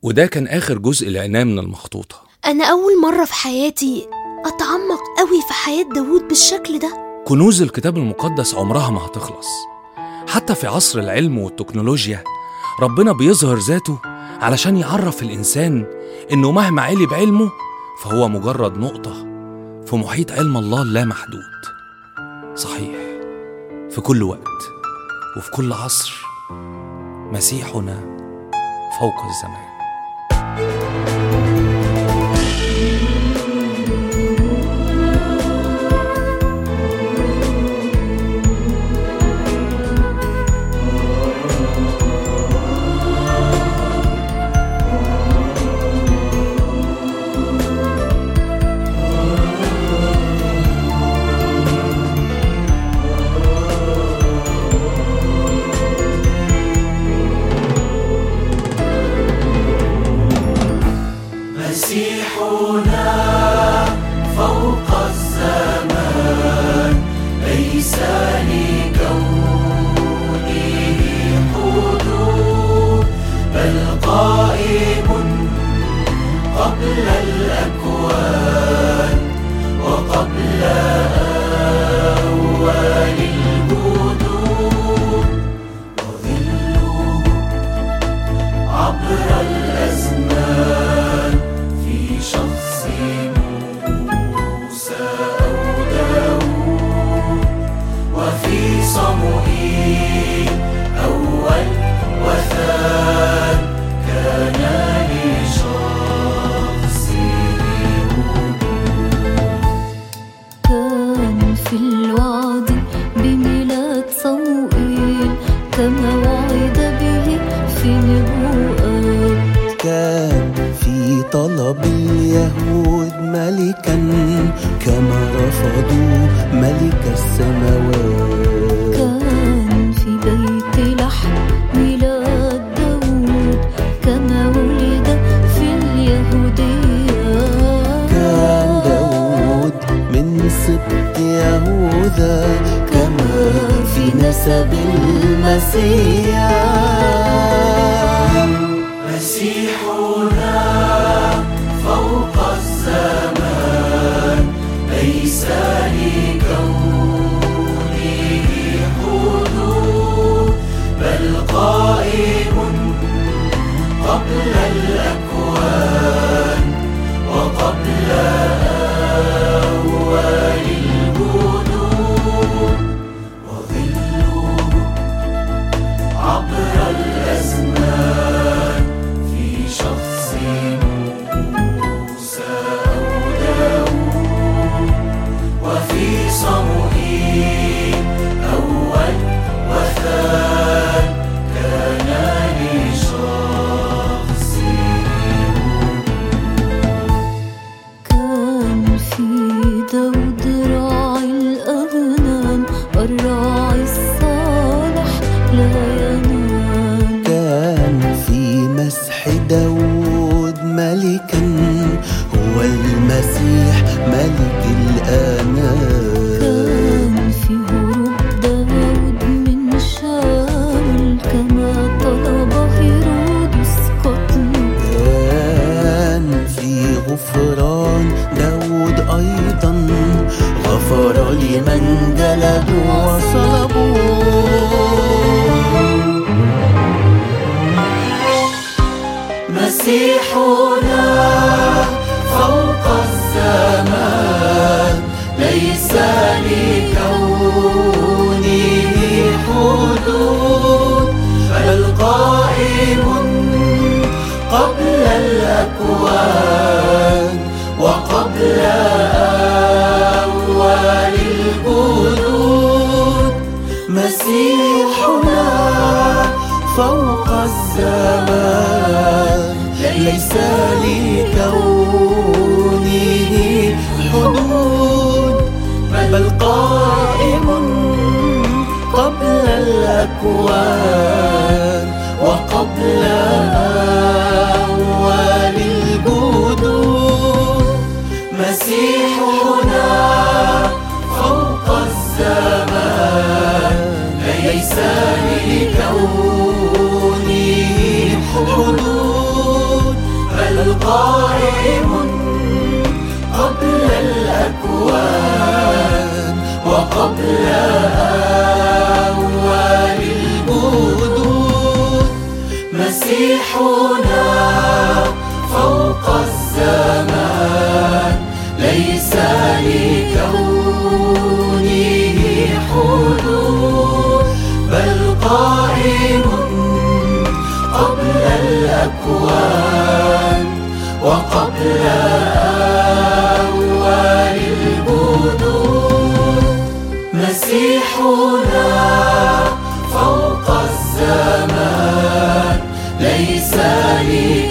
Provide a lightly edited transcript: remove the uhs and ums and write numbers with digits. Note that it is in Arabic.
وده كان آخر جزء لقيناه من المخطوطة. أنا أول مرة في حياتي أتعمق قوي في حياة داود بالشكل ده. كنوز الكتاب المقدس عمرها ما هتخلص. حتى في عصر العلم والتكنولوجيا ربنا بيظهر ذاته علشان يعرف الإنسان إنه مهما علي بعلمه فهو مجرد نقطة في محيط علم الله اللامحدود. صحيح، في كل وقت وفي كل عصر مسيحنا فوق الزمان. مسيحنا فوق الزمان ليس لكونه حدود، بل قائم قبل الأكوان وقبل أول الوجود، وظله عبر الأزمان في شخص موسى أو داود، وفي صموئيل أول وثان كان لشخصه وجود. كان في الوعد بميلاد صموئيل كما وعد به في نبوءات. كان في طلب اليهود ملكا كما رفضوا ملك السماوات. كان في بيت لحم ميلاد داود كما ولد في اليهودية. كان داود من سبط يهوذا كما في نسب المسيح. مسيحنا فوق الزمان ليس لكونه حدود، بل قائم قبل الأكوان وقبل أول الوجود، وظله عبر الأزمان في شخص موسى أو داود، وفي صموئيل أول وثان كان لشخصه وجود. كان في داود راعي الأغنام، الراعي الصالح لا ينام. كان في مسح داود ملكا هو المسيح ملك الآنام. كان في هروب داود من شاول كما طلب هيرودس قتله. كان في غفران داود أيضا غفر لمن جلدوا وصلبوا. مسيحنا فوق الزمان ليس لكونه حدود، بل قائم قبل الأكوان وقبل أول الوجود. مسيحنا فوق الزمان ليس لكونه حدود، بل قائم قبل الأكوان وقبل أول الوجود. مسيحنا فوق الزمان ليس لكونه حدود، قائم قبل الأكوان وقبل أول الوجود. مسيحنا فوق الزمان ليس لكونه حدود، بل قائم قبل الأكوان وقبل أول الوجود. مسيحنا فوق الزمان ليس لكونه